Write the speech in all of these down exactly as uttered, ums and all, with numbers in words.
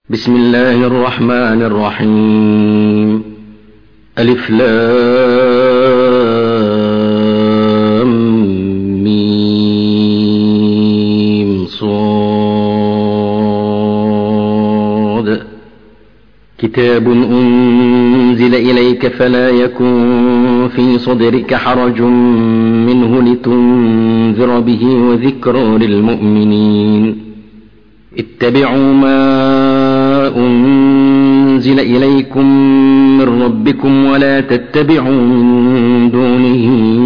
بسم الله الرحمن الرحيم. ألف لام ميم صاد. كتاب أنزل إليك فلا يكن في صدرك حرج منه لتنذر به وذكرى للمؤمنين. اتبعوا ما أنزل إليكم من ربكم ولا تتبعوا من دونه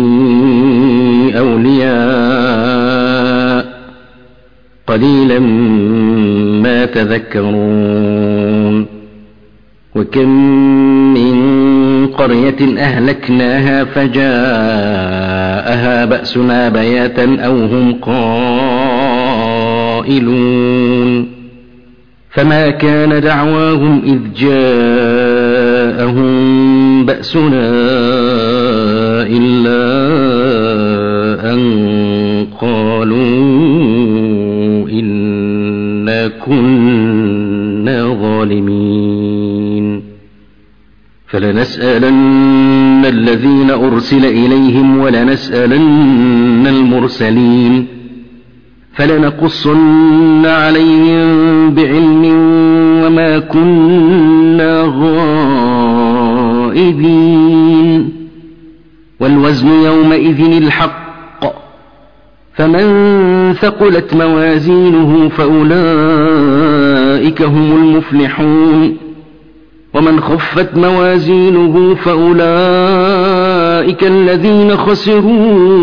أولياء قليلا ما تذكرون. وكم من قرية أهلكناها فجاءها بأسنا بياتا أو هم قائلون. فما كان دعواهم إذ جاءهم بأسنا إلا أن قالوا إنا كنا ظالمين. فلنسألن الذين أرسل إليهم ولنسألن المرسلين. فلنقصن عليهم بعلم وما كنا غائبين. والوزن يومئذ الحق. فمن ثقلت موازينه فأولئك هم المفلحون. ومن خفت موازينه فأولئك الذين خسروا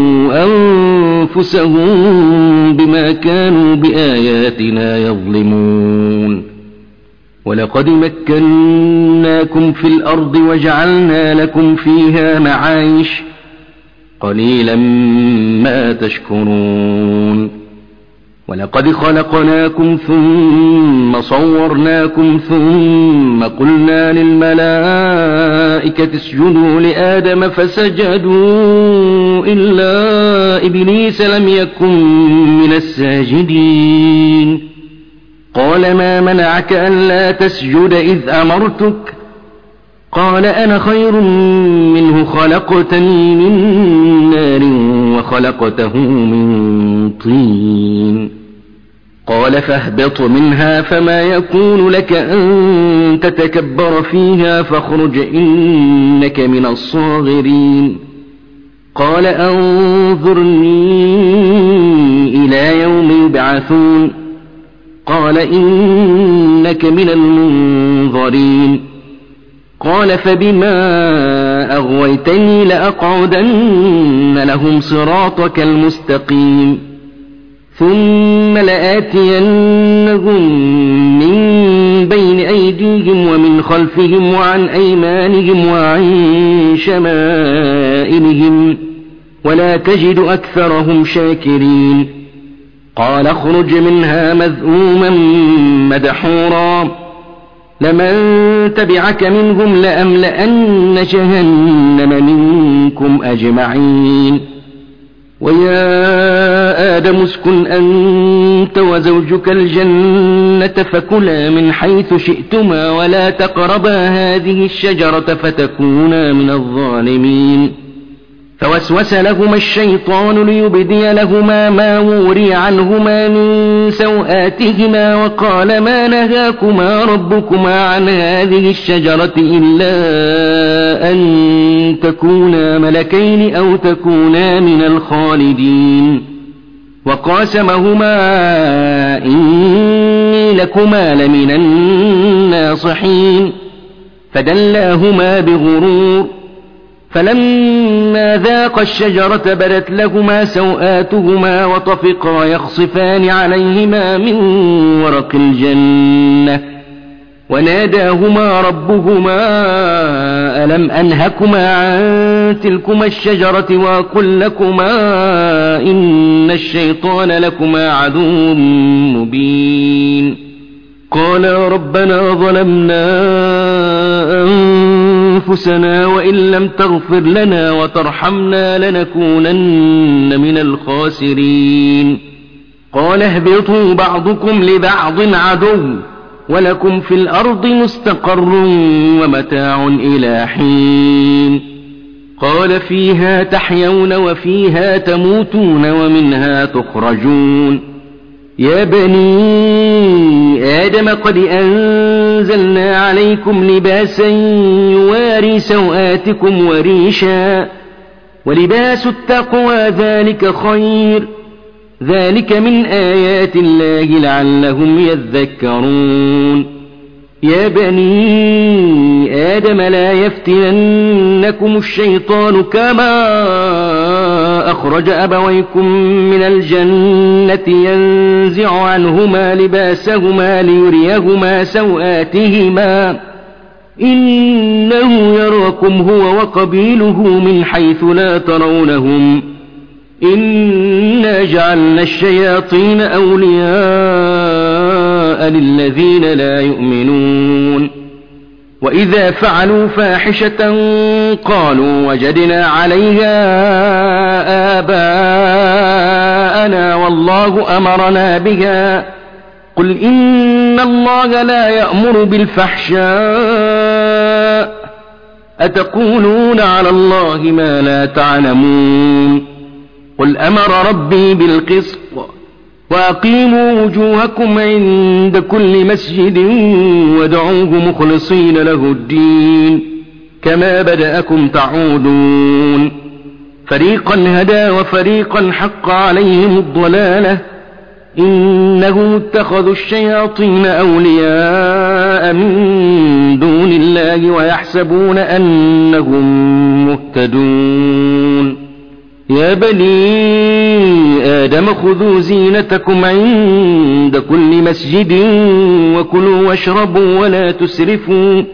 أنفسهم بما كانوا بآياتنا يظلمون. ولقد مكناكم في الأرض وجعلنا لكم فيها معايش قليلا ما تشكرون. ولقد خلقناكم ثم صورناكم ثم قلنا للملائكة اسجدوا لآدم فسجدوا إلا إبليس لم يكن من الساجدين. قال ما منعك ألا تسجد إذ أمرتك؟ قال أنا خير منه خلقتني من نار وخلقته من طين. قال فاهبط منها فما يكون لك أن تتكبر فيها فاخرج إنك من الصاغرين. قال أنظرني إلى يوم يبعثون. قال إنك من المنظرين. قال فبما أغويتني لأقعدن لهم صراطك المستقيم ثم لآتينهم من بين أيديهم ومن خلفهم وعن أيمانهم وعن شمائلهم ولا تجد أكثرهم شاكرين. قال اخرج منها مذءوما مدحورا لمن تبعك منهم لأملأن جهنم منكم أجمعين. ويا آدم اسكن أنت وزوجك الجنة فكلا من حيث شئتما ولا تقربا هذه الشجرة فتكونا من الظالمين. فوسوس لهما الشيطان ليبدي لهما ما وري عنهما من سوآتهما وقال ما نهاكما ربكما عن هذه الشجرة إلا أن تكونا ملكين أو تكونا من الخالدين. وقاسمهما إني لكما لمن الناصحين. فدلاهما بغرور. فلما ذاقا الشجرة بدت لهما سوآتهما وطفقا يخصفان عليهما من ورق الجنة وناداهما ربهما ألم أنهكما عن تلكما الشجرة وأقل لكما إن الشيطان لكما عدو مبين. قالا ربنا ظلمنا أنفسنا وإن لم تغفر لنا وترحمنا لنكونن من الخاسرين. قال اهبطوا بعضكم لبعض عدو ولكم في الأرض مستقر ومتاع إلى حين. قال فيها تحيون وفيها تموتون ومنها تخرجون. يا بني آدم قد أنزلنا عليكم لباسا يواري سوآتكم وريشا ولباس التقوى ذلك خير ذلك من آيات الله لعلهم يذكرون. يا بني آدم لا يفتننكم الشيطان كما أخرج أبويكم من الجنة ينزع عنهما لباسهما ليريهما سوآتهما إنه يراكم هو وقبيله من حيث لا ترونهم إنا جعلنا الشياطين أولياء للذين لا يؤمنون. وإذا فعلوا فاحشة قالوا وجدنا عليها آباءنا والله أمرنا بها قل إن الله لا يأمر بالفحشاء أتقولون على الله ما لا تعلمون. قل أمر ربي بالقسط وأقيموا وجوهكم عند كل مسجد وادعوه مخلصين له الدين كما بدأكم تعودون. فريقا هدى وفريقا حق عليهم الضلالة إنهم اتخذوا الشياطين أولياء من دون الله ويحسبون أنهم مهتدون. يا بني آدم خذوا زينتكم عند كل مسجد وكلوا واشربوا ولا تسرفوا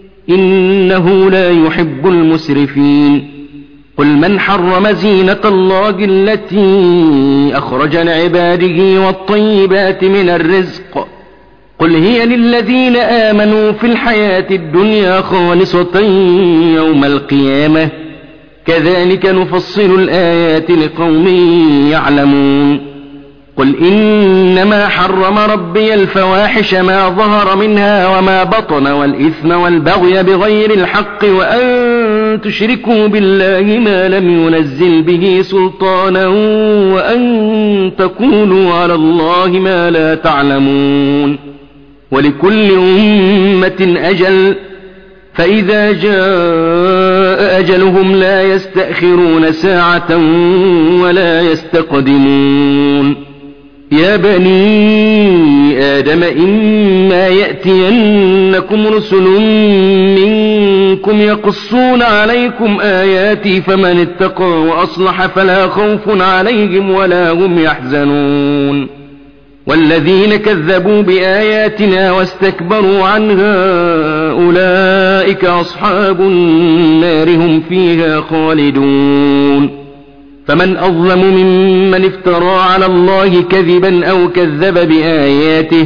إنه لا يحب المسرفين. قل من حرم زينة الله التي أخرج لعباده والطيبات من الرزق قل هي للذين آمنوا في الحياة الدنيا خالصة يوم القيامة كذلك نفصل الآيات لقوم يعلمون. قل إنما حرم ربي الفواحش ما ظهر منها وما بطن والإثم والبغي بغير الحق وأن تشركوا بالله ما لم ينزل به سلطانا وأن تقولوا على الله ما لا تعلمون. ولكل أمة أجل فإذا جاء أجلهم لا يستأخرون ساعة ولا يستقدمون. يا بني آدم إما يأتينكم رسل منكم يقصون عليكم آياتي فمن اتقى وأصلح فلا خوف عليهم ولا هم يحزنون. والذين كذبوا بآياتنا واستكبروا عنها أولئك أصحاب النار هم فيها خالدون. فمن أظلم ممن افترى على الله كذبا أو كذب بآياته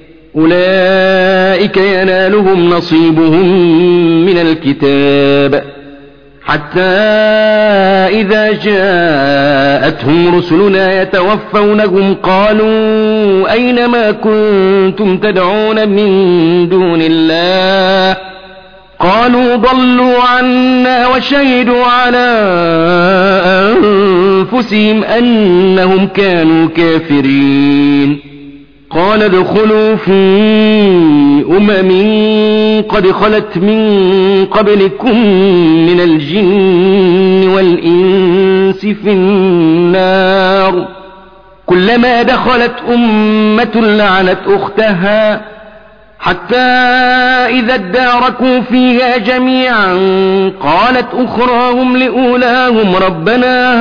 أولئك ينالهم نصيبهم من الكتاب حتى إذا جاءتهم رسلنا يتوفونهم قالوا أين ما كنتم تدعون من دون الله قالوا ضلوا عنا وشهدوا على أنفسهم أنهم كانوا كافرين. قال ادخلوا في أمم قد خلت من قبلكم من الجن والإنس في النار كلما دخلت أمة لعنت أختها حتى إذا اداركوا فيها جميعا قالت أخراهم لأولاهم ربنا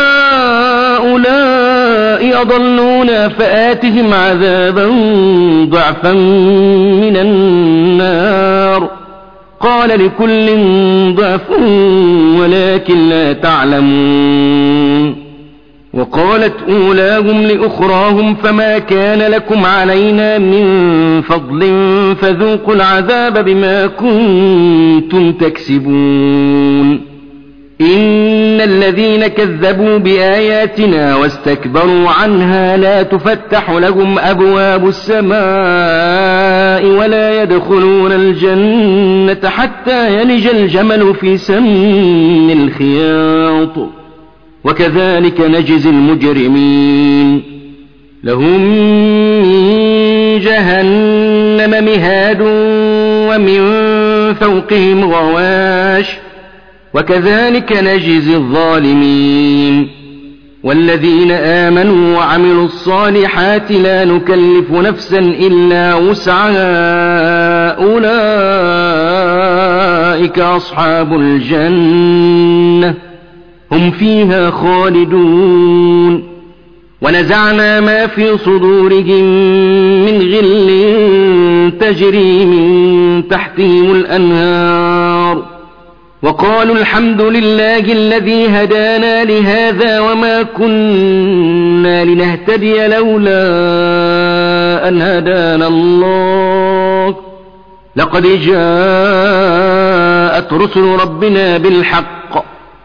هؤلاء أضلونا فآتهم عذابا ضعفا من النار قال لكل ضعف ولكن لا تعلمون. وقالت أولاهم لأخراهم فما كان لكم علينا من فضل فذوقوا العذاب بما كنتم تكسبون. إن إن الذين كذبوا بآياتنا واستكبروا عنها لا تفتح لهم أبواب السماء ولا يدخلون الجنة حتى يلج الجمل في سم الخياط وكذلك نجزي المجرمين لهم من جهنم مهاد ومن فوقهم غواش وكذلك نجزي الظالمين والذين آمنوا وعملوا الصالحات لا نكلف نفسا إلا وسعها أولئك أصحاب الجنة هم فيها خالدون ونزعنا ما في صدورهم من غل تجري من تحتهم الأنهار وقالوا الحمد لله الذي هدانا لهذا وما كنا لنهتدي لولا أن هدانا الله لقد جاءت رسل ربنا بالحق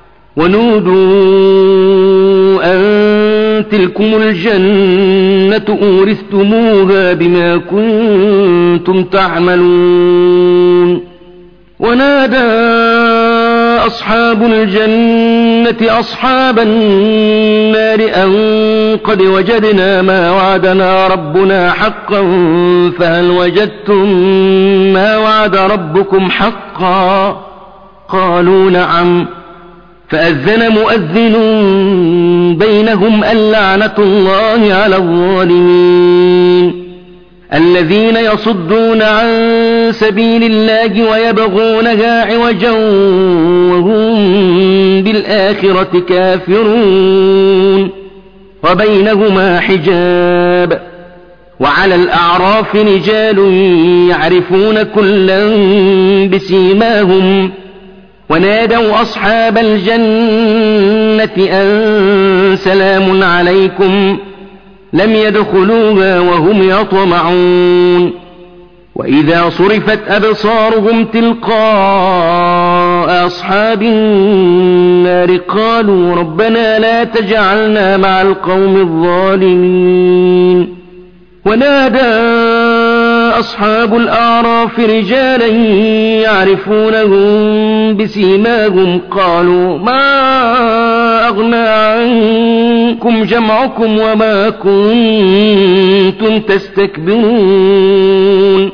ونودوا أن تلكم الجنة أورثتموها بما كنتم تعملون ونادى أصحاب الجنة أصحاب النار أن قد وجدنا ما وعدنا ربنا حقا فهل وجدتم ما وعد ربكم حقا قالوا نعم فأذن مؤذن بينهم اللعنة الله على الظالمين الذين يصدون عن سبيل الله ويبغونها عوجا وهم بالآخرة كافرون وبينهما حجاب وعلى الأعراف رجال يعرفون كلا بسيماهم ونادوا أصحاب الجنة أن سلام عليكم لم يدخلوها وهم يطمعون وإذا صرفت أبصارهم تلقاء أصحاب النار قالوا ربنا لا تجعلنا مع القوم الظالمين ونادى أصحاب الأعراف رجالا يعرفونهم بسيماهم قالوا ما أغنى عنكم جمعكم وما كنتم تستكبرون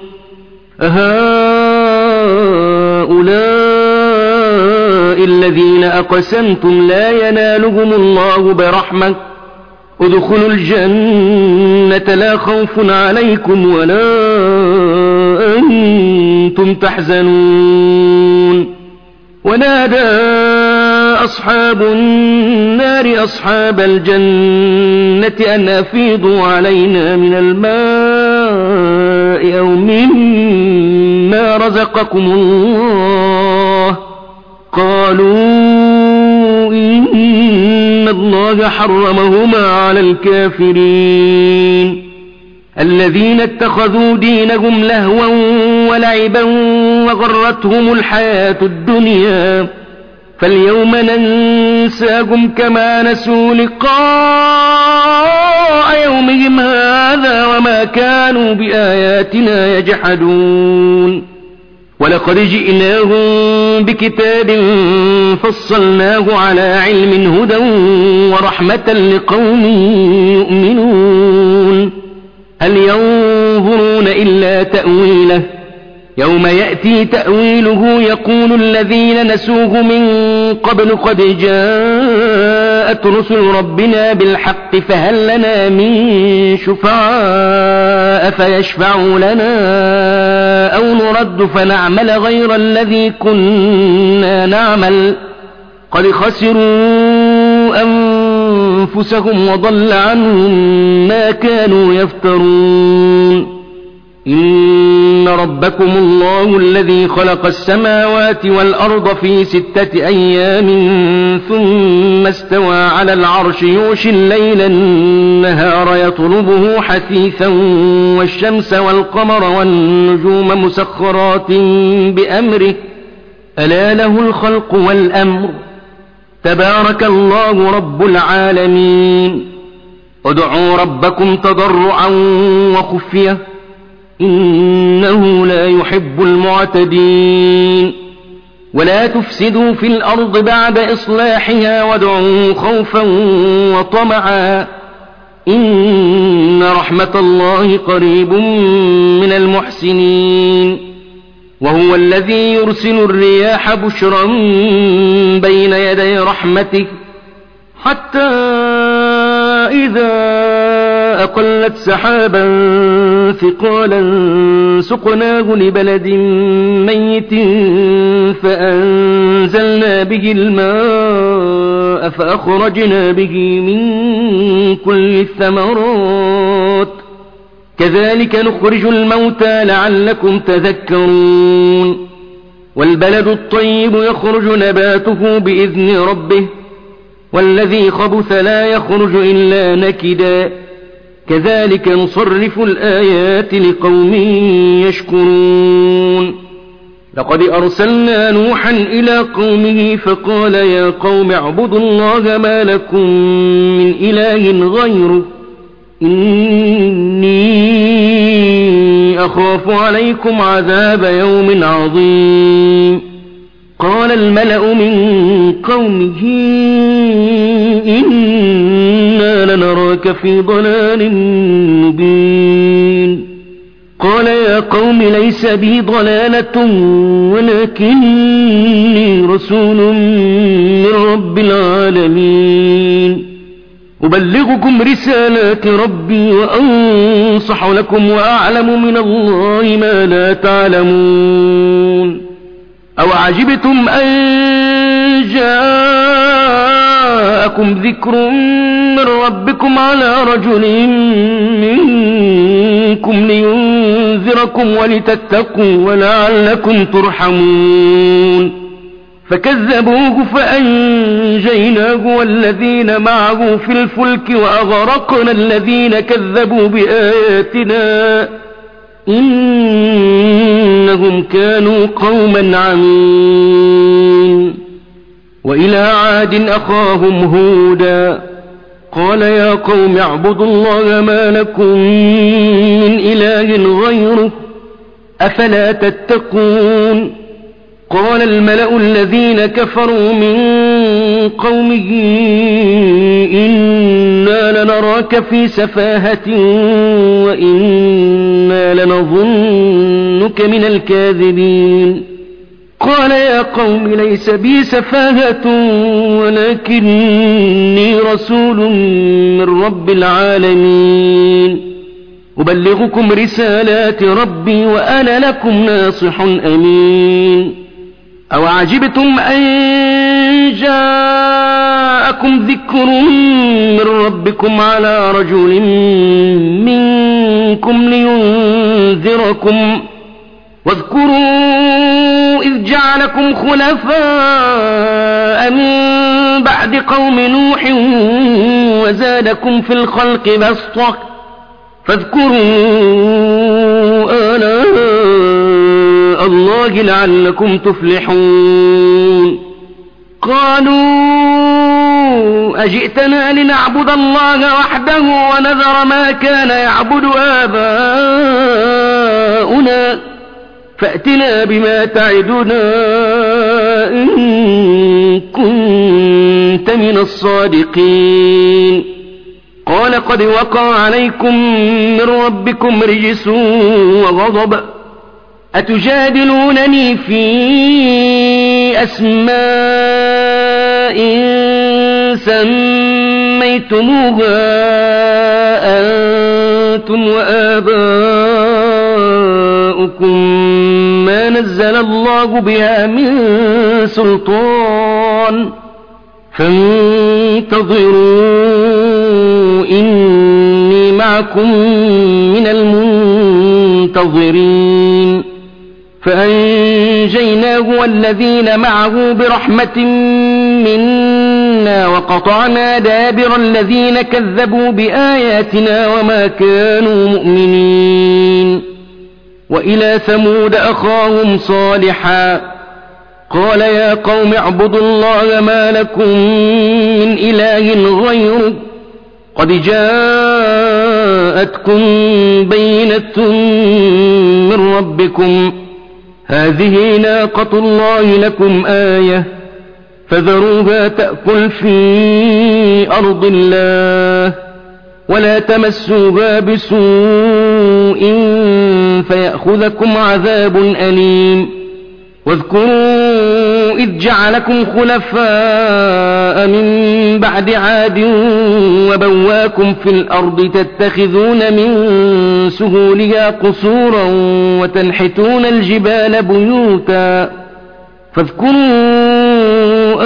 أهؤلاء الذين أقسمتم لا ينالهم الله برحمة ادخلوا الجنة لا خوف عليكم ولا أنتم تحزنون ونادى أصحاب النار أصحاب الجنة أن أفيضوا علينا من الماء أو مما رزقكم الله قالوا إن الله حرمهما على الكافرين الذين اتخذوا دينهم لهوا ولعبا وغرتهم الحياة الدنيا فاليوم ننساهم كما نسوا لقاء يومهم هذا وما كانوا بآياتنا يجحدون ولقد جئناهم بكتاب فصلناه على علم هدى ورحمة لقوم يؤمنون هل ينظرون إلا تأويله يوم يأتي تأويله يقول الذين نسوه من قبل قد جاءت رسل ربنا بالحق فهل لنا من شفعاء فيشفعوا لنا أو نرد فنعمل غير الذي كنا نعمل قد خسروا أنفسهم وضل عنهم ما كانوا يفترون إن ربكم الله الذي خلق السماوات والأرض في ستة أيام ثم استوى على العرش يغشي الليل النهار يطلبه حثيثا والشمس والقمر والنجوم مسخرات بأمره ألا له الخلق والأمر تبارك الله رب العالمين. ادعوا ربكم تضرعا وخفية إنه لا يحب المعتدين. ولا تفسدوا في الأرض بعد إصلاحها وادعوا خوفا وطمعا إن رحمة الله قريب من المحسنين. وهو الذي يرسل الرياح بشرا بين يدي رحمته حتى إذا أقلت سحابا ثقالا سقناه لبلد ميت فأنزلنا به الماء فأخرجنا به من كل الثمرات كذلك نخرج الموتى لعلكم تذكرون. والبلد الطيب يخرج نباته بإذن ربه والذي خبث لا يخرج إلا نكدا كذلك نصرف الآيات لقوم يشكرون. لقد أرسلنا نوحا إلى قومه فقال يا قوم اعبدوا الله ما لكم من إله غيره إني أخاف عليكم عذاب يوم عظيم. قال الملأ من قومه إنا لنراك في ضلال مبين. قال يا قوم ليس بي ضلالة ولكني رسول من رب العالمين أبلغكم رسالات ربي وأنصح لكم وأعلم من الله ما لا تعلمون. أو عجبتم أن جاءكم ذكر من ربكم على رجل منكم لينذركم ولتتقوا ولعلكم ترحمون. فكذبوه فأنجيناه والذين معه في الفلك وأغرقنا الذين كذبوا بآياتنا إنهم كانوا قوما عمين. وإلى عاد أخاهم هودا قال يا قوم اعبدوا الله ما لكم من إله غيره أفلا تتقون. قال الملأ الذين كفروا من قومه إنا لنراك في سفاهة وإنا لنظنك من الكاذبين. قال يا قوم ليس بي سفاهة ولكني رسول من رب العالمين أبلغكم رسالات ربي وأنا لكم ناصح أمين. أو عجبتم أن جاءكم ذكر من ربكم على رجل منكم لينذركم واذكروا إذ جعلكم خلفاء من بعد قوم نوح وزادكم في الخلق بسطة فاذكروا آلاء الله لعلكم تفلحون. قالوا أجئتنا لنعبد الله وحده ونذر ما كان يعبد آباؤنا فأتنا بما تعدنا إن كنت من الصادقين. قال قد وقع عليكم من ربكم رجس وغضب أتجادلونني في أسماء سميتموها أنتم وآباؤكم ما نزل الله بها من سلطان فانتظروا إني معكم من المنتظرين. فأنجيناه والذين معه برحمة منا وقطعنا دابر الذين كذبوا بآياتنا وما كانوا مؤمنين. وإلى ثمود أخاهم صالحا قال يا قوم اعبدوا الله ما لكم من إله غيره قد جاءتكم بينة من ربكم هذه ناقة الله لكم آية فذروها تأكل في أرض الله ولا تمسوها بسوء فيأخذكم عذاب أليم واذكروا إذ جعلكم خلفاء من بعد عاد وبواكم في الأرض تتخذون من سهولها قصورا وتنحتون الجبال بيوتا فاذكروا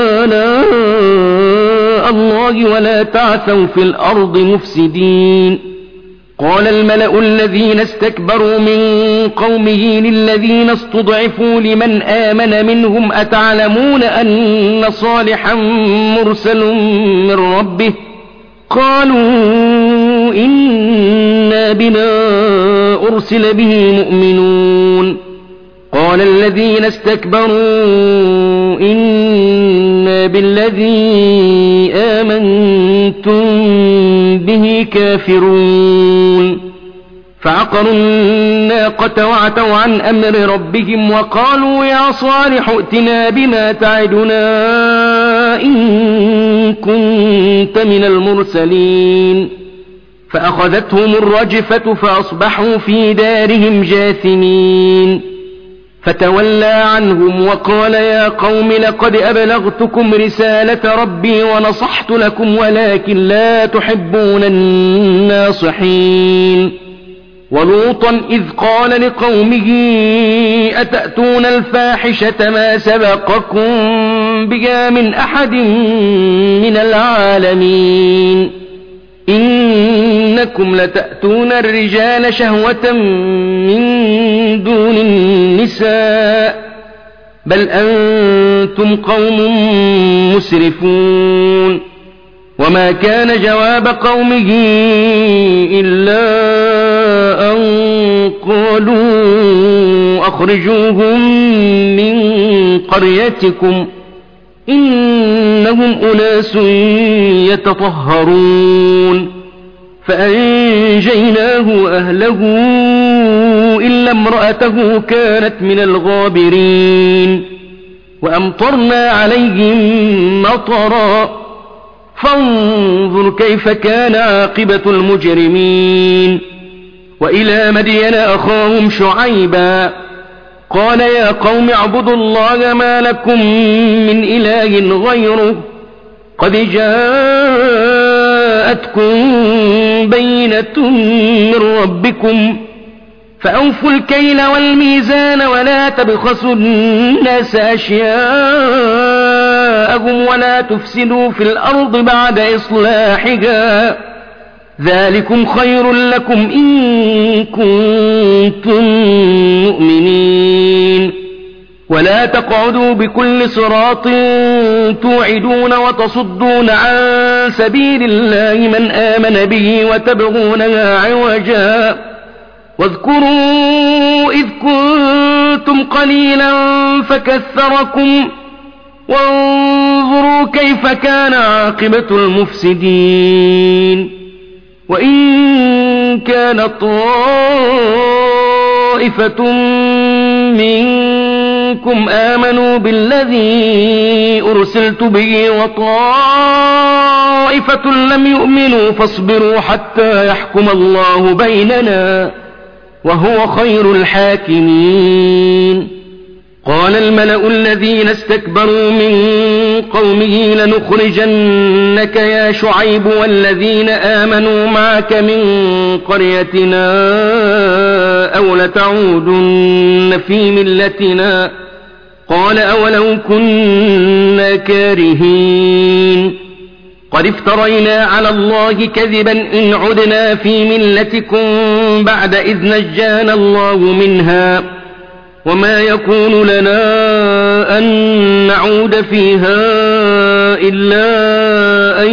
آلاء الله ولا تعثوا في الأرض مفسدين قال الملأ الذين استكبروا من قومه للذين استضعفوا لمن آمن منهم أتعلمون أن صالحا مرسل من ربه قالوا إنا بما أرسل به مؤمنون قال الذين استكبروا إنا بالذي آمنتم به كافرون فعقروا الناقة وعتوا عن أمر ربهم وقالوا يا صالح ائتنا بما تعدنا إن كنت من المرسلين فأخذتهم الرجفة فأصبحوا في دارهم جاثمين فتولى عنهم وقال يا قوم لقد أبلغتكم رسالة ربي ونصحت لكم ولكن لا تحبون الناصحين ولوطا إذ قال لقومه أتأتون الفاحشة ما سبقكم بها من أحد من العالمين إنكم لتأتون الرجال شهوة من دون النساء بل أنتم قوم مسرفون وما كان جواب قومه إلا أن قالوا أخرجوهم من قريتكم إنهم أناس يتطهرون فأنجيناه وأهله إلا امرأته كانت من الغابرين وأمطرنا عليهم مطرا فانظر كيف كان عاقبة المجرمين وإلى مدين أخاهم شعيبا قال يا قوم اعبدوا الله ما لكم من إله غيره قد جاءتكم بينة من ربكم فأوفوا الكيل والميزان ولا تبخسوا الناس أشياءهم ولا تفسدوا في الأرض بعد إصلاحها ذلكم خير لكم إن كنتم مؤمنين ولا تقعدوا بكل صراط توعدون وتصدون عن سبيل الله من آمن به وتبغونها عوجا واذكروا إذ كنتم قليلا فكثركم وانظروا كيف كان عاقبة المفسدين وإن كانت طائفة منكم آمنوا بالذي أرسلت به وطائفة لم يؤمنوا فاصبروا حتى يحكم الله بيننا وهو خير الحاكمين قال الملأ الذين استكبروا من قومه لنخرجنك يا شعيب والذين آمنوا معك من قريتنا أو لتعودن في ملتنا قال أولو كنا كارهين قد افترينا على الله كذبا إن عدنا في ملتكم بعد إذ نجانا الله منها وما يكون لنا أن نعود فيها إلا أن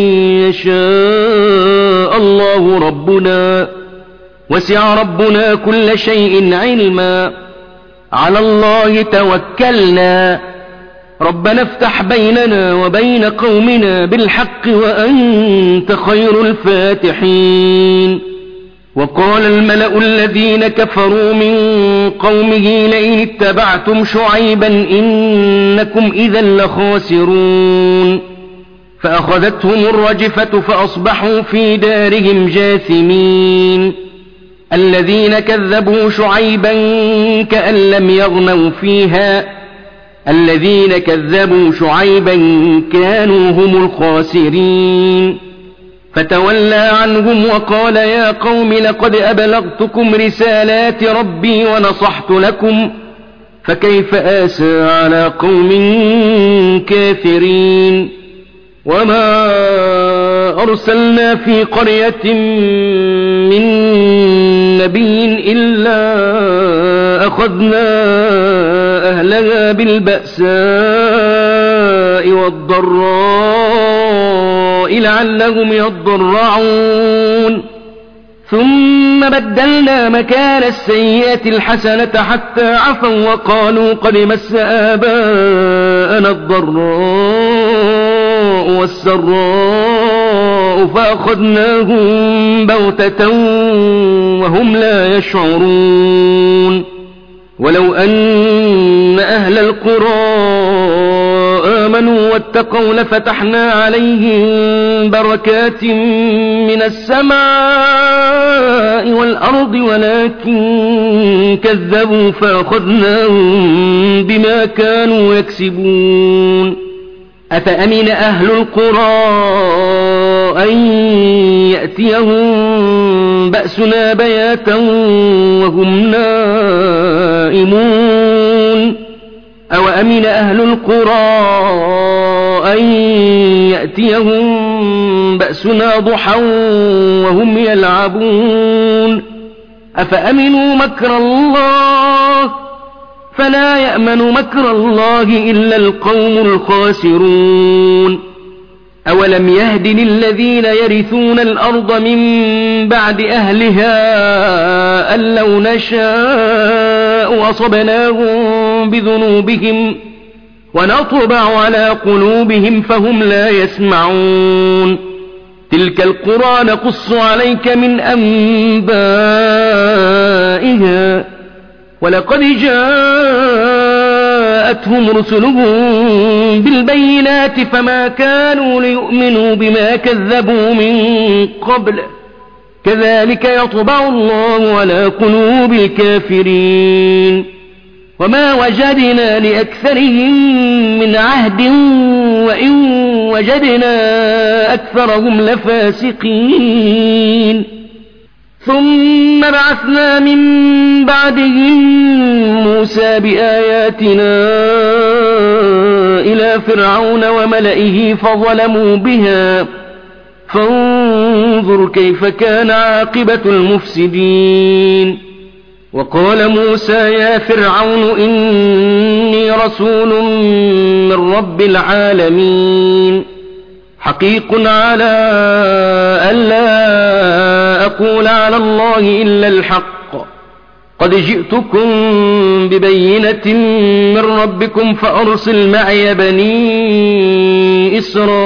يشاء الله ربنا وسع ربنا كل شيء علما على الله توكلنا ربنا افتح بيننا وبين قومنا بالحق وأنت خير الفاتحين. وقال الملأ الذين كفروا من قومه لئن اتبعتم شعيبا إنكم إذا لخاسرون. فأخذتهم الرجفة فأصبحوا في دارهم جاثمين. الذين كذبوا شعيبا كأن لم يغنوا فيها الذين كذبوا شعيبا كانوا هم الخاسرين. فتولى عنهم وقال يا قوم لقد أبلغتكم رسالات ربي ونصحت لكم فكيف آسى على قوم كافرين. وما أرسلنا في قرية من نبي إلا أخذنا أهلها بالبأساء والضراء لعلهم يضرعون ثم بدلنا مكان السيئة الحسنة حتى عفوا وقالوا قد مس آباءنا الضراء والسراء فأخذناهم بغتة وهم لا يشعرون. ولو أن أهل القرى آمنوا واتقوا لفتحنا عليهم بركات من السماء والأرض ولكن كذبوا فأخذناهم بما كانوا يكسبون. أفأمن أهل القرى أن يأتيهم بأسنا بياتا وهم نائمون أو أمن أهل القرى أن يأتيهم بأسنا ضحى وهم يلعبون. أفأمنوا مكر الله فلا يأمن مكر الله إلا القوم الخاسرون. أولم يهد للذين يرثون الأرض من بعد أهلها أن لو نشاء أصبناهم بذنوبهم ونطبع على قلوبهم فهم لا يسمعون. تلك القرى نقص عليك من أنبائها ولقد جاءتهم رسلهم بالبينات فما كانوا ليؤمنوا بما كذبوا من قبل كذلك يطبع الله على قلوب الكافرين. وما وجدنا لأكثرهم من عهد وإن وجدنا أكثرهم لفاسقين. ثم بعثنا من بعدهم موسى بآياتنا إلى فرعون وملئه فظلموا بها فانظر كيف كان عاقبة المفسدين. وقال موسى يا فرعون إني رسول من رب العالمين حقيق على ألا أقول على الله إلا الحق قد جئتكم ببينة من ربكم فأرسل معي بني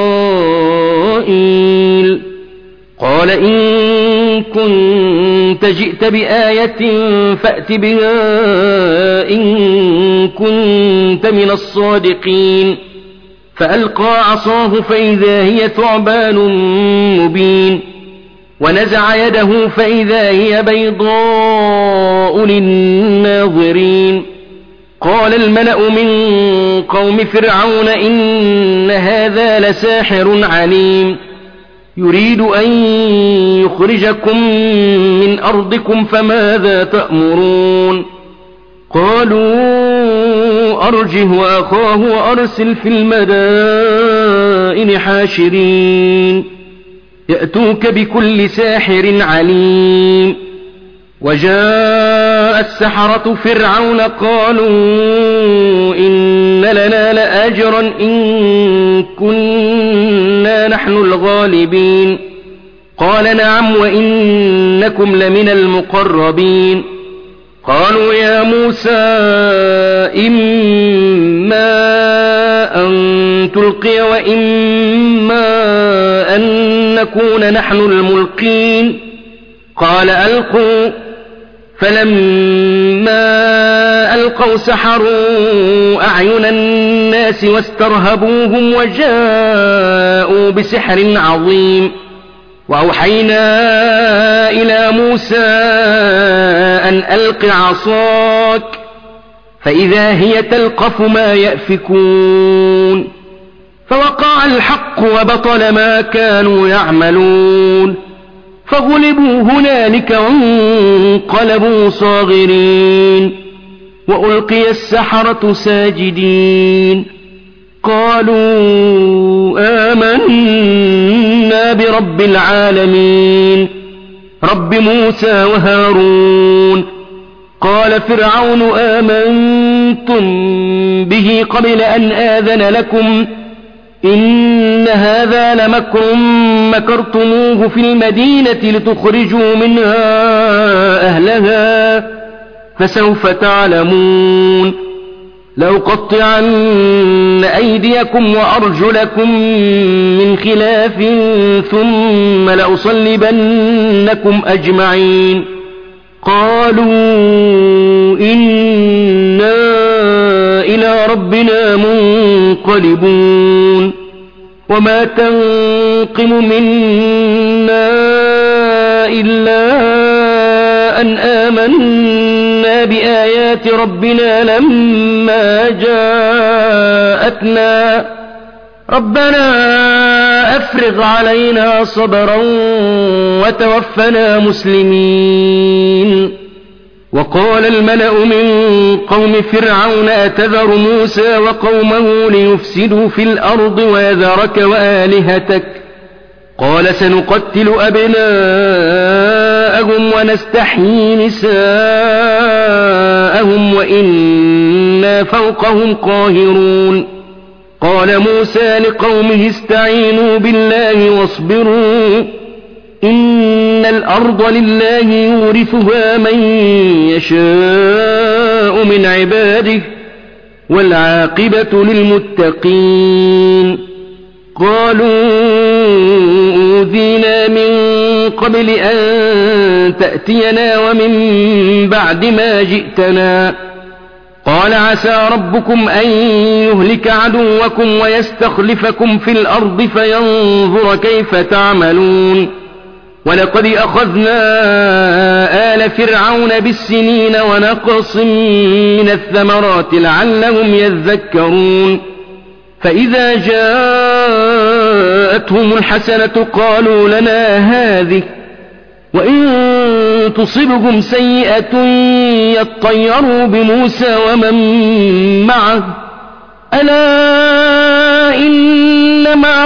إسرائيل. قال إن كنت جئت بآية فأت بها إن كنت من الصادقين. فألقى عصاه فإذا هي ثعبان مبين ونزع يده فإذا هي بيضاء للناظرين. قال الملأ من قوم فرعون إن هذا لساحر عليم يريد أن يخرجكم من أرضكم فماذا تأمرون. قالوا أرجه وأخاه وأرسل في المدائن حاشرين يأتوك بكل ساحر عليم. وجاء السحرة فرعون قالوا إن لنا لأجرا إن كنا نحن الغالبين. قال نعم وإنكم لمن المقربين. قالوا يا موسى إما تلقي وإما أن نكون نحن الملقين قال ألقوا فلما ألقوا سحروا أعين الناس واسترهبوهم وجاءوا بسحر عظيم وأوحينا إلى موسى أن ألق عصاك فإذا هي تلقف ما يأفكون فوقع الحق وبطل ما كانوا يعملون فغلبوا هنالك وانقلبوا صاغرين وألقي السحرة ساجدين قالوا آمنا برب العالمين رب موسى وهارون قال فرعون آمنتم به قبل أن آذن لكم إن هذا لمكر مكرتموه في المدينة لتخرجوا منها أهلها فسوف تعلمون لأقطعن أيديكم وأرجلكم من خلاف ثم لأصلبنكم أجمعين قالوا إنا إلى ربنا منقلبون وما تنقم منا إلا أن آمنا بآيات ربنا لما جاءتنا ربنا أفرغ علينا صبرا وتوفنا مسلمين وقال الملأ من قوم فرعون أتذر موسى وقومه ليفسدوا في الأرض ويذرك وآلهتك قال سنقتل أبناءهم ونستحيي نساءهم وإنا فوقهم قاهرون قال موسى لقومه استعينوا بالله واصبروا إن الأرض لله يورثها من يشاء من عباده والعاقبة للمتقين قالوا أوذينا من قبل أن تأتينا ومن بعد ما جئتنا قال عسى ربكم أن يهلك عدوكم ويستخلفكم في الأرض فينظر كيف تعملون ولقد أخذنا آل فرعون بالسنين ونقص من الثمرات لعلهم يذكرون فإذا جاءتهم الحسنة قالوا لنا هذه وإن تصبهم سيئة يطيروا بموسى ومن معه ألا إنما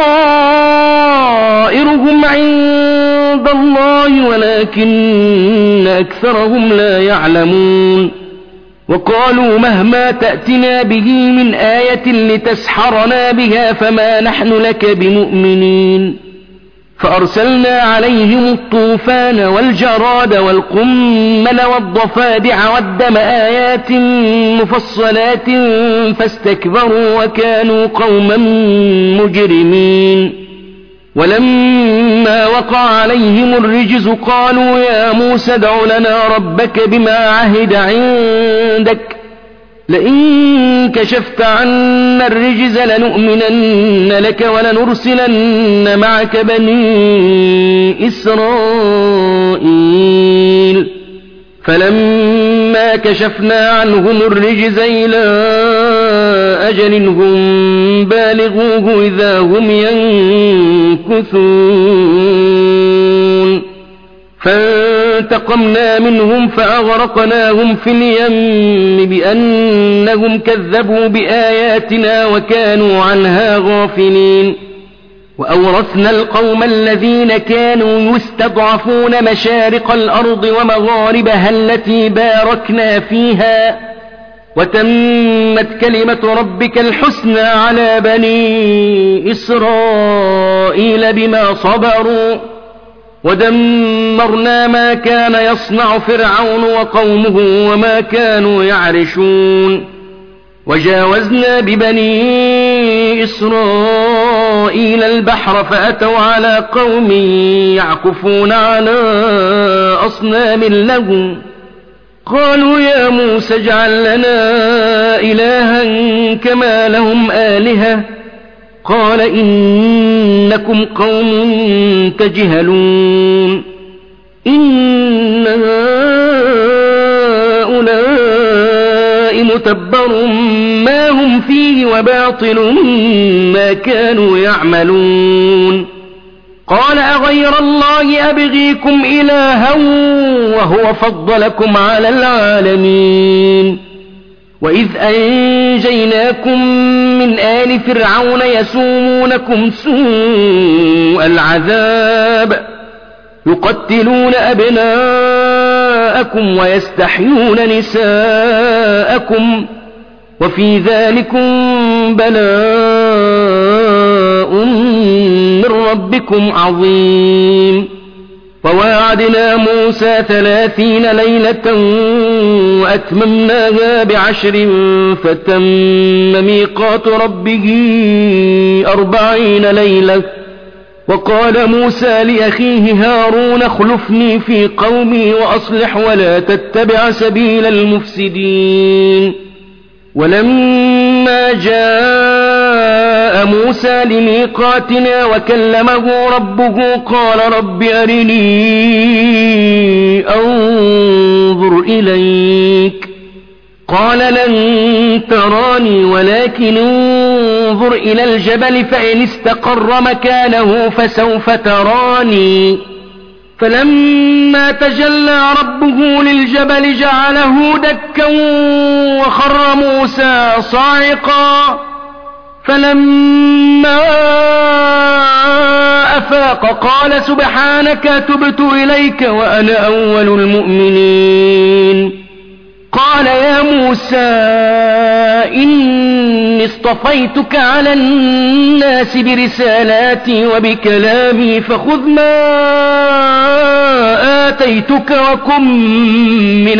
طائرهم عند الله ولكن أكثرهم لا يعلمون وقالوا مهما تأتنا به من آية لتسحرنا بها فما نحن لك بمؤمنين فأرسلنا عليهم الطوفان والجراد والقمل والضفادع والدم آيات مفصلات فاستكبروا وكانوا قوما مجرمين ولما وقع عليهم الرجز قالوا يا موسى ادع لنا ربك بما عهد عندك لئن كشفت عنا الرجز لنؤمنن لك ولنرسلن معك بني إسرائيل فلما كشفنا عنهم الرجز إلى أجل هم بالغوه إذا هم ينكثون فانتقمنا منهم فأغرقناهم في اليم بأنهم كذبوا بآياتنا وكانوا عنها غافلين وأورثنا القوم الذين كانوا يستضعفون مشارق الأرض ومغاربها التي باركنا فيها وتمت كلمة ربك الحسنى على بني إسرائيل بما صبروا ودمرنا ما كان يصنع فرعون وقومه وما كانوا يعرشون وجاوزنا ببني إسرائيل البحر فأتوا على قوم يعكفون على أصنام لهم قالوا يا موسى اجعل لنا إلها كما لهم آلهة قال إنكم قوم تجهلون إن هؤلاء متبر ما هم فيه وباطل ما كانوا يعملون قال أغير الله أبغيكم إلها وهو فضلكم على العالمين وإذ أنجيناكم من آل فرعون يسومونكم سوء العذاب يقتلون أبناءكم ويستحيون نساءكم وفي ذلكم بلاء من ربكم عظيم وواعدنا موسى ثلاثين ليلة وأتممناها بعشر فتم ميقات ربه أربعين ليلة وقال موسى لأخيه هارون اخلفني في قومي وأصلح ولا تتبع سبيل المفسدين ولما جاء موسى لميقاتنا وكلمه ربه قال رب أرني أنظر إليك قال لن تراني ولكن انظر إلى الجبل فإن استقر مكانه فسوف تراني فلما تجلى ربه للجبل جعله دكا وخر موسى صاعقا فلما أفاق قال سبحانك تبت إليك وأنا أول المؤمنين قال يا موسى إني اصطفيتك على الناس برسالاتي وبكلامي فخذ ما آتيتك وكن من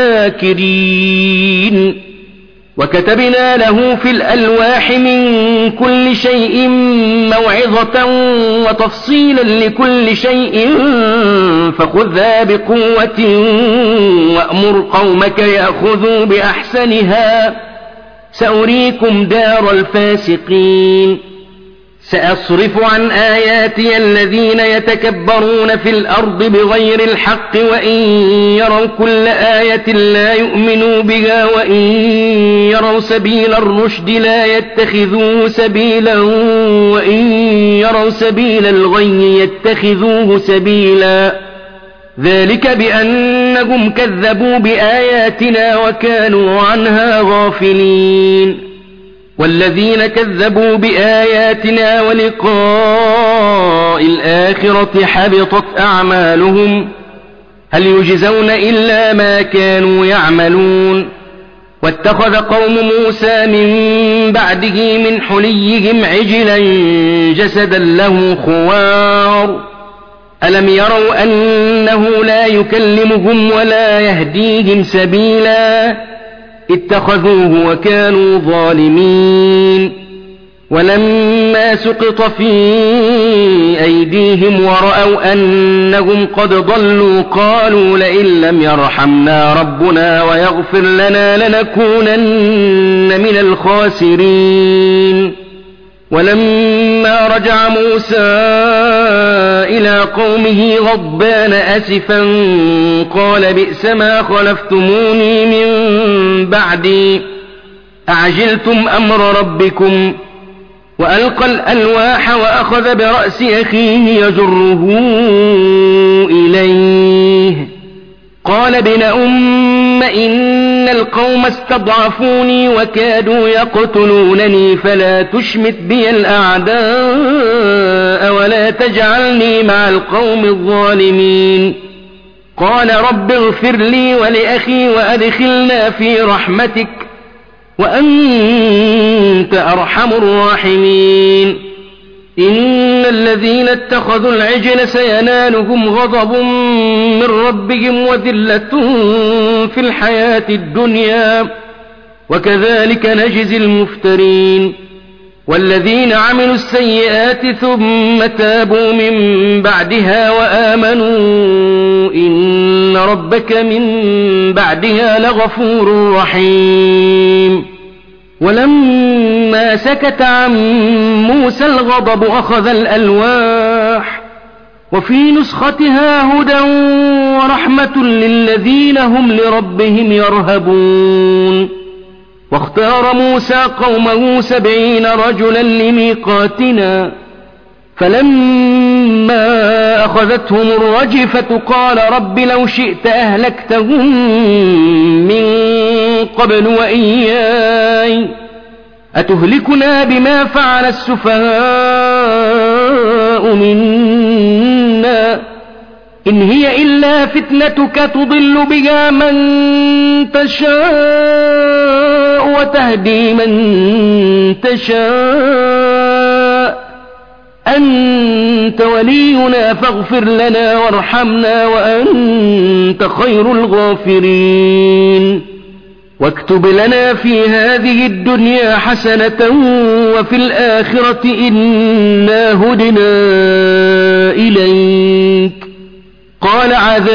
الشاكرين وكتبنا له في الألواح من كل شيء موعظة وتفصيلا لكل شيء فخذها بقوة وأمر قومك يأخذوا بأحسنها سأريكم دار الفاسقين سأصرف عن آياتي الذين يتكبرون في الأرض بغير الحق وإن يروا كل آية لا يؤمنوا بها وإن يروا سبيل الرشد لا يتخذوه سبيلا وإن يروا سبيل الغي يتخذوه سبيلا ذلك بأنهم كذبوا بآياتنا وكانوا عنها غافلين والذين كذبوا بآياتنا ولقاء الآخرة حبطت أعمالهم هل يجزون إلا ما كانوا يعملون واتخذ قوم موسى من بعده من حليهم عجلا جسدا له خوار ألم يروا أنه لا يكلمهم ولا يهديهم سبيلا اتخذوه وكانوا ظالمين ولما سقط في أيديهم ورأوا أنهم قد ضلوا قالوا لئن لم يرحمنا ربنا ويغفر لنا لنكونن من الخاسرين ولما رجع موسى إلى قومه غضبان أسفا قال بئس ما خلفتموني من بعدي أعجلتم أمر ربكم وألقى الألواح وأخذ برأس أخيه يجره إليه قال ابن أم إن القوم استضعفوني وكادوا يقتلونني فلا تشمت بي الأعداء ولا تجعلني مع القوم الظالمين قال رب اغفر لي ولأخي وأدخلنا في رحمتك وأنت أرحم الراحمين إن الذين اتخذوا العجل سينالهم غضب من ربهم وذلة في الحياة الدنيا وكذلك نجزي المفترين. والذين عملوا السيئات ثم تابوا من بعدها وآمنوا إن ربك من بعدها لغفور رحيم. ولما سكت عن موسى الغضب أخذ الألواح وفي نسختها هدى ورحمة للذين هم لربهم يرهبون. واختار موسى قومه سبعين رجلا لميقاتنا فلما أخذتهم الرجفة قال رب لو شئت أهلكتهم من قبل وإياي أتهلكنا بما فعل السفهاء منا إن هي إلا فتنتك تضل بها من تشاء وتهدي من تشاء أنت ولينا فاغفر لنا وارحمنا وأنت خير الغافرين. واكتب لنا في هذه الدنيا حسنة وفي الآخرة إنا هدنا إليك. قال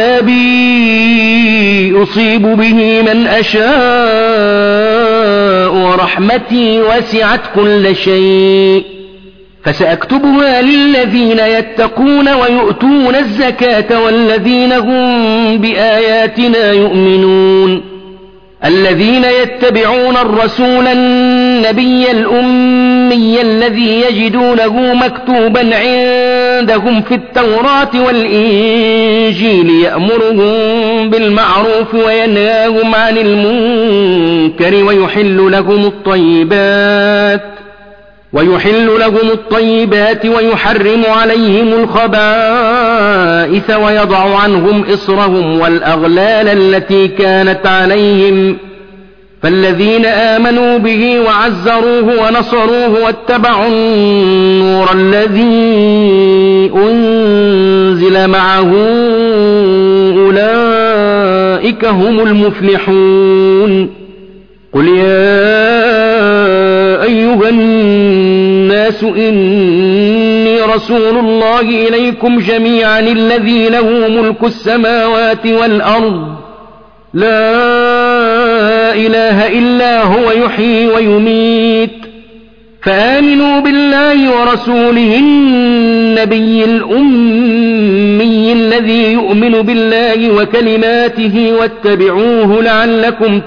عذابي أصيب به من أشاء ورحمتي وسعت كل شيء فسأكتبها للذين يتقون ويؤتون الزكاة والذين هم بآياتنا يؤمنون. الذين يتبعون الرسول النبي الأمي الذي يجدونه مكتوبا عندهم في التوراة والإنجيل يأمرهم بالمعروف وينهاهم عن المنكر ويحل لهم الطيبات ويحل لهم الطيبات ويحرم عليهم الخبائث ويضع عنهم إصرهم والأغلال التي كانت عليهم. فالذين آمنوا به وعزروه ونصروه واتبعوا النور الذي أنزل معه أولئك هم المفلحون. قل يا أيها الناس إني رسول الله إليكم جميعا الذي له ملك السماوات والأرض لا إله إلا هو يحيي ويميت فآمنوا بالله ورسوله النبي الأمي الذي يؤمن بالله وكلماته واتبعوه لعلكم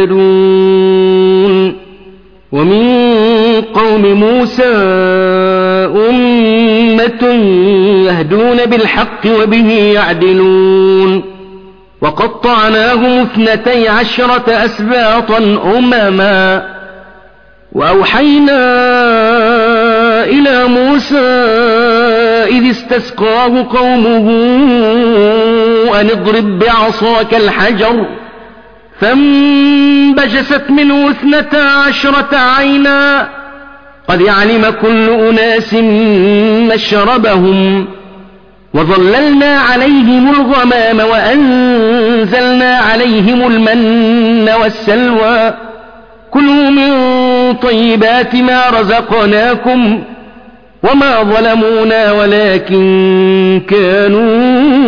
تهتدون. ومن قوم موسى أمة يهدون بالحق وبه يعدلون. وقطعناهم اثنتي عشرة أسباطا أمما وأوحينا إلى موسى إذ استسقاه قومه أن اضرب بعصاك الحجر فانبجست منه اثنتا عشرة عينا قد علم كل أناس مشربهم وظللنا عليهم الغمام وأنزلنا عليهم المن والسلوى كلوا من طيبات ما رزقناكم وما ظلمونا ولكن كانوا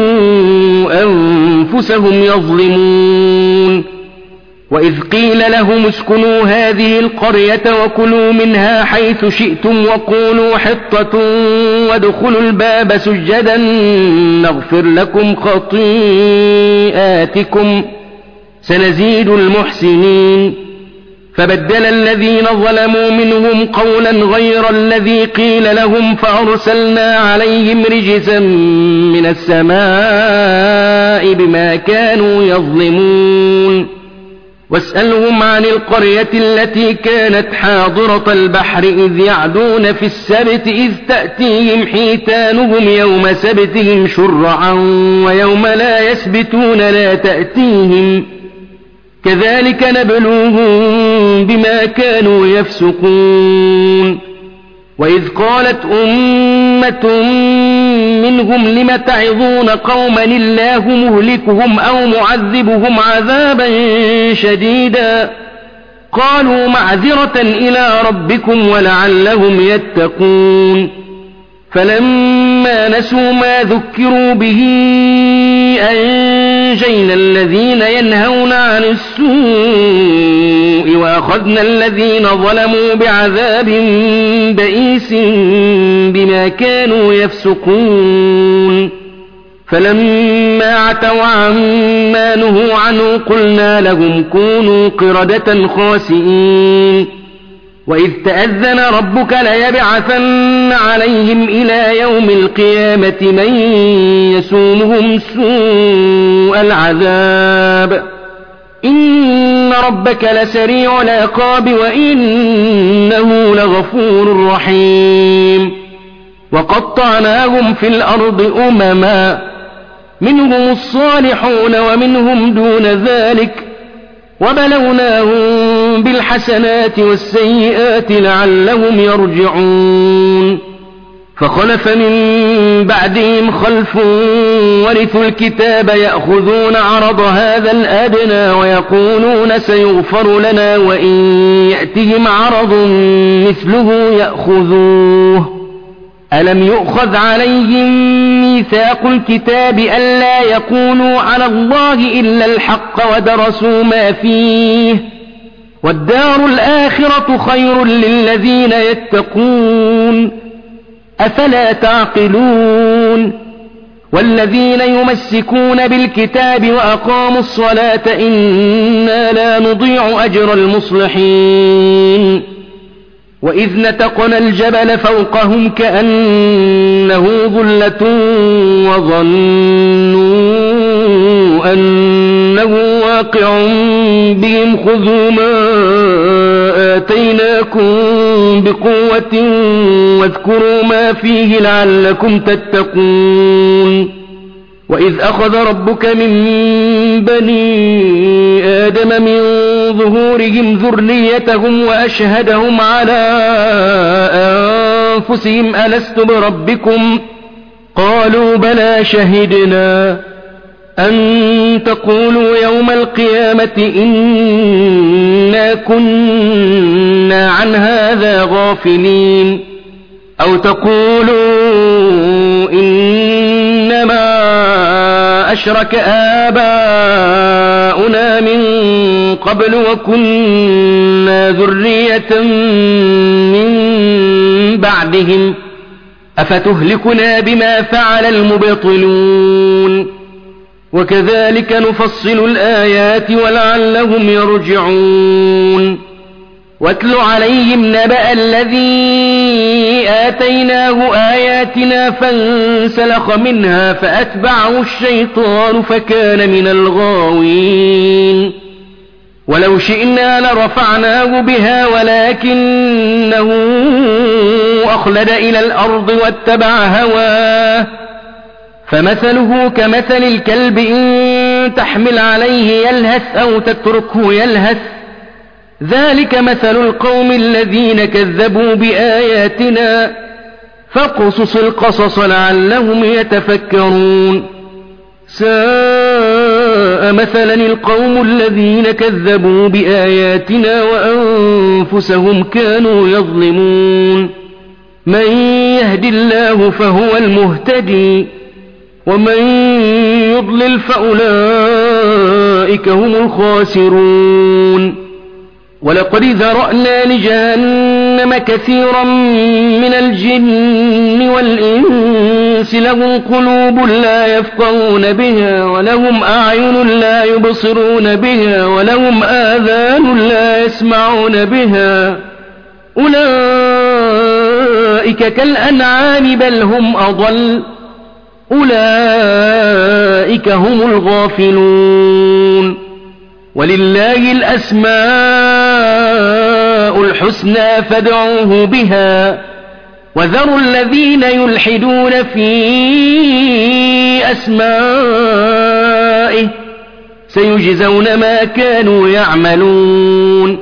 أنفسهم يظلمون. وإذ قيل لهم اسكنوا هذه القرية وكلوا منها حيث شئتم وقولوا حطة وادخلوا الباب سجدا نغفر لكم خطيئاتكم سنزيد المحسنين. فبدل الذين ظلموا منهم قولا غير الذي قيل لهم فأرسلنا عليهم رجزا من السماء بما كانوا يظلمون. واسألهم عن القرية التي كانت حاضرة البحر إذ يعدون في السبت إذ تأتيهم حيتانهم يوم سبتهم شرعا ويوم لا يسبتون لا تأتيهم كذلك نبلوهم بما كانوا يفسقون. وإذ قالت أمة منهم لم تعظون قوما الله مهلكهم أو معذبهم عذابا شديدا قالوا معذرة إلى ربكم ولعلهم يتقون فلما نسوا ما ذكروا به أنجينا الذين ينهون عن السوء وأخذنا الذين ظلموا بعذاب بئيس بما كانوا يفسقون فلما عتوا عما نهوا عنه قلنا لهم كونوا قردة خاسئين وإذ تأذن ربك ليبعثن عليهم إلى يوم القيامة من يسومهم سوء العذاب إن ربك لسريع العقاب وإنه لغفور رحيم وقطعناهم في الأرض أمما منهم الصالحون ومنهم دون ذلك وبلوناهم بالحسنات والسيئات لعلهم يرجعون فخلف من بعدهم خلف ورثوا الكتاب يأخذون عرض هذا الأدنى ويقولون سيغفر لنا وإن يأتهم عرض مثله يأخذوه ألم يؤخذ عليهم ميثاق الكتاب ألا يقولوا على الله إلا الحق ودرسوا ما فيه والدار الآخرة خير للذين يتقون أفلا تعقلون والذين يمسكون بالكتاب وأقاموا الصلاة إنا لا نضيع أجر المصلحين وإذ نتقنا الجبل فوقهم كأنه ظلة وظنوا أنه واقع بهم خذوا ما آتيناكم بقوة واذكروا ما فيه لعلكم تتقون وإذ أخذ ربك من بني آدم من ظهورهم ذريتهم وأشهدهم على أنفسهم ألست بربكم قالوا بلى شهدنا أن تقولوا يوم القيامة إنا كنا عن هذا غافلين أو تقولوا إنما أشرك آباؤنا من قبل وكنا ذرية من بعدهم أفتهلكنا بما فعل المبطلون وكذلك نفصل الآيات ولعلهم يرجعون واتل عليهم نبأ الذي آتيناه آياتنا فانسلخ منها فأتبعه الشيطان فكان من الغاوين ولو شئنا لرفعناه بها ولكنه أخلد إلى الأرض واتبع هواه فمثله كمثل الكلب إن تحمل عليه يلهث أو تتركه يلهث ذلك مثل القوم الذين كذبوا بآياتنا فاقصص القصص لعلهم يتفكرون ساء مثلا القوم الذين كذبوا بآياتنا وأنفسهم كانوا يظلمون من يهد الله فهو المهتدي ومن يضلل فأولئك هم الخاسرون ولقد ذرأنا لجهنم كثيرا من الجن والإنس لهم قلوب لا يفقهون بها ولهم أعين لا يبصرون بها ولهم آذان لا يسمعون بها أولئك كالأنعام بل هم أضل أولئك هم الغافلون ولله الأسماء الحسنى فادعوه بها وذروا الذين يلحدون في أسمائه سيجزون ما كانوا يعملون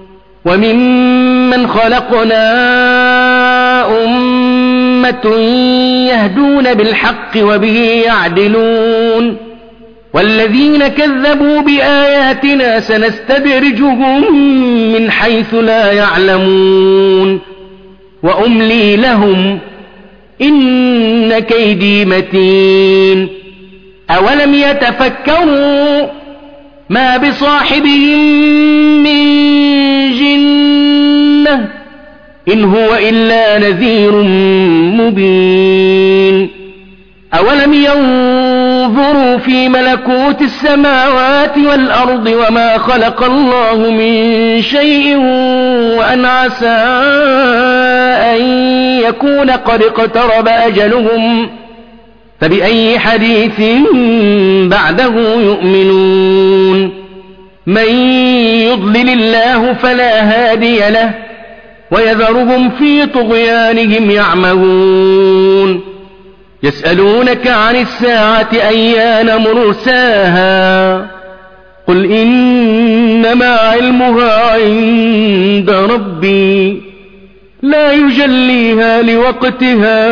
وممن خلقنا أمة يهدون بالحق وبه يعدلون والذين كذبوا بآياتنا سنستدرجهم من حيث لا يعلمون وأملي لهم إن كيدي متين أولم يتفكروا ما بصاحبهم من جنة إن هو إلا نذير مبين أولم ينظروا في ملكوت السماوات والأرض وما خلق الله من شيء وأن عسى أن يكون قد اقترب أجلهم فبأي حديث بعده يؤمنون من يضلل الله فلا هادي له ويذرهم في طغيانهم يعمهون يسألونك عن الساعة أيان مرساها قل إنما علمها عند ربي لا يجليها لوقتها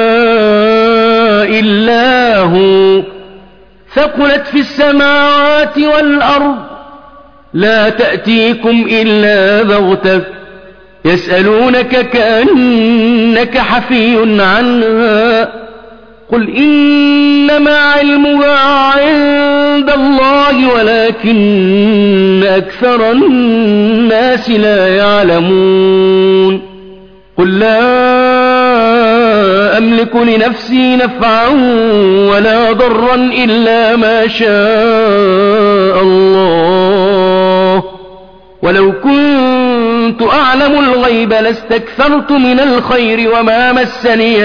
إلا هو ثقلت في السماوات والأرض لا تأتيكم إلا بغتة يسألونك كأنك حفي عنها قل إنما علمها عند الله ولكن أكثر الناس لا يعلمون قل لا أملك لنفسي نفعا ولا ضرا إلا ما شاء الله ولو كنت أعلم الغيب لاستكثرت من الخير وما مسني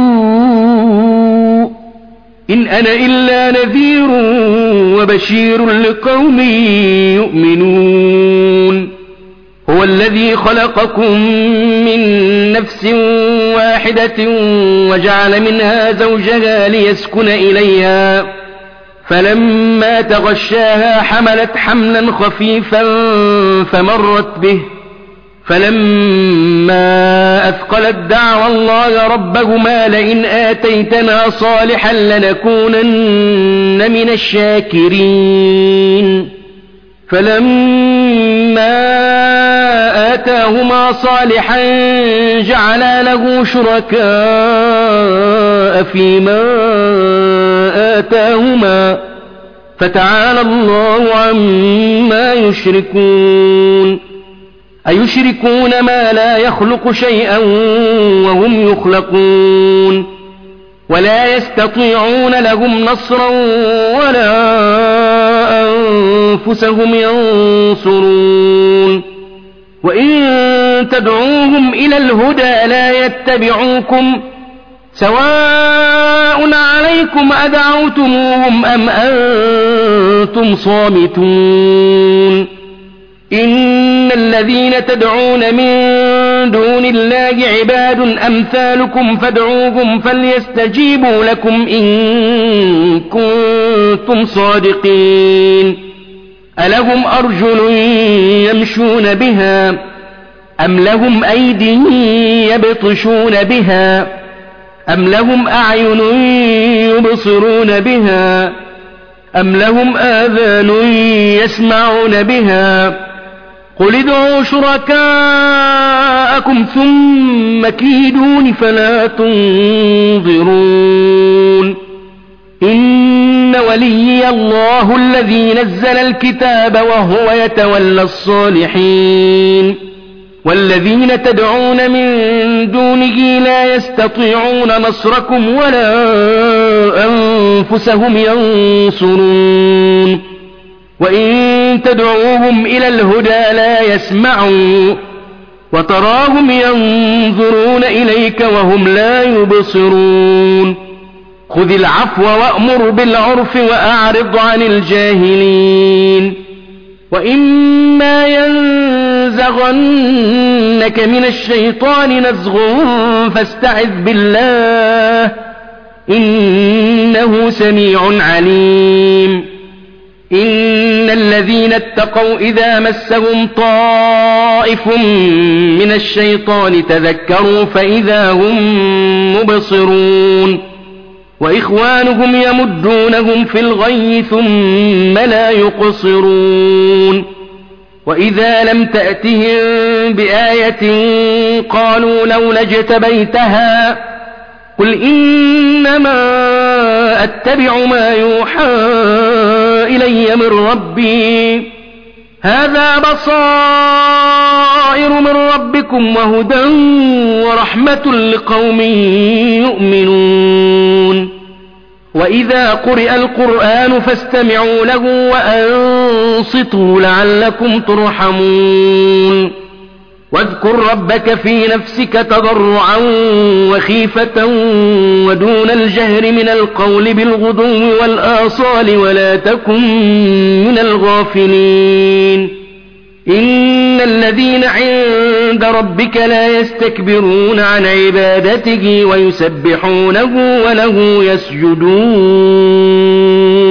السوء إن أنا إلا نذير وبشير لقوم يؤمنون هو الذي خلقكم من نفس واحدة وجعل منها زوجها ليسكن إليها فلما تغشاها حملت حملا خفيفا فمرت به فلما أثقلت دعوى الله ربهما لئن آتيتنا صالحا لنكونن من الشاكرين فلما آتاهما صالحا جعلا له شركاء فيما آتاهما فتعالى الله عما يشركون أيشركون ما لا يخلق شيئا وهم يخلقون ولا يستطيعون لهم نصرا ولا أنفسهم ينصرون وإن تدعوهم إلى الهدى لا يتبعوكم سواء عليكم أدعوتموهم أم أنتم صامتون إن الذين تدعون من دون الله عباد أمثالكم فادعوهم فليستجيبوا لكم إن كنتم صادقين ألهم أرجل يمشون بها أم لهم أيد يبطشون بها أم لهم أعين يبصرون بها أم لهم آذان يسمعون بها قل ادعوا شركاءكم ثم كيدون فلا تنظرون إن وليي الله الذي نزل الكتاب وهو يتولى الصالحين والذين تدعون من دونه لا يستطيعون نصركم ولا أنفسهم ينصرون وإن تدعوهم إلى الهدى لا يسمعوا وتراهم ينظرون إليك وهم لا يبصرون خذ العفو وأمر بالعرف وأعرض عن الجاهلين وإما ينزغنك من الشيطان نزغ فاستعذ بالله إنه سميع عليم إن الذين اتقوا إذا مسهم طائف من الشيطان تذكروا فإذا هم مبصرون وإخوانهم يمدونهم في الغي ثم لا يقصرون وإذا لم تأتهم بآية قالوا لولا اجتبيتها قل إنما أتبع ما يوحى إلي من ربي هذا بصائر من ربكم وهدى ورحمة لقوم يؤمنون وإذا قرئ القرآن فاستمعوا له وأنصتوا لعلكم ترحمون واذكر ربك في نفسك تضرعا وخيفة ودون الجهر من القول بالغدو والآصال ولا تكن من الغافلين إن الذين عند ربك لا يستكبرون عن عبادته ويسبحونه وله يسجدون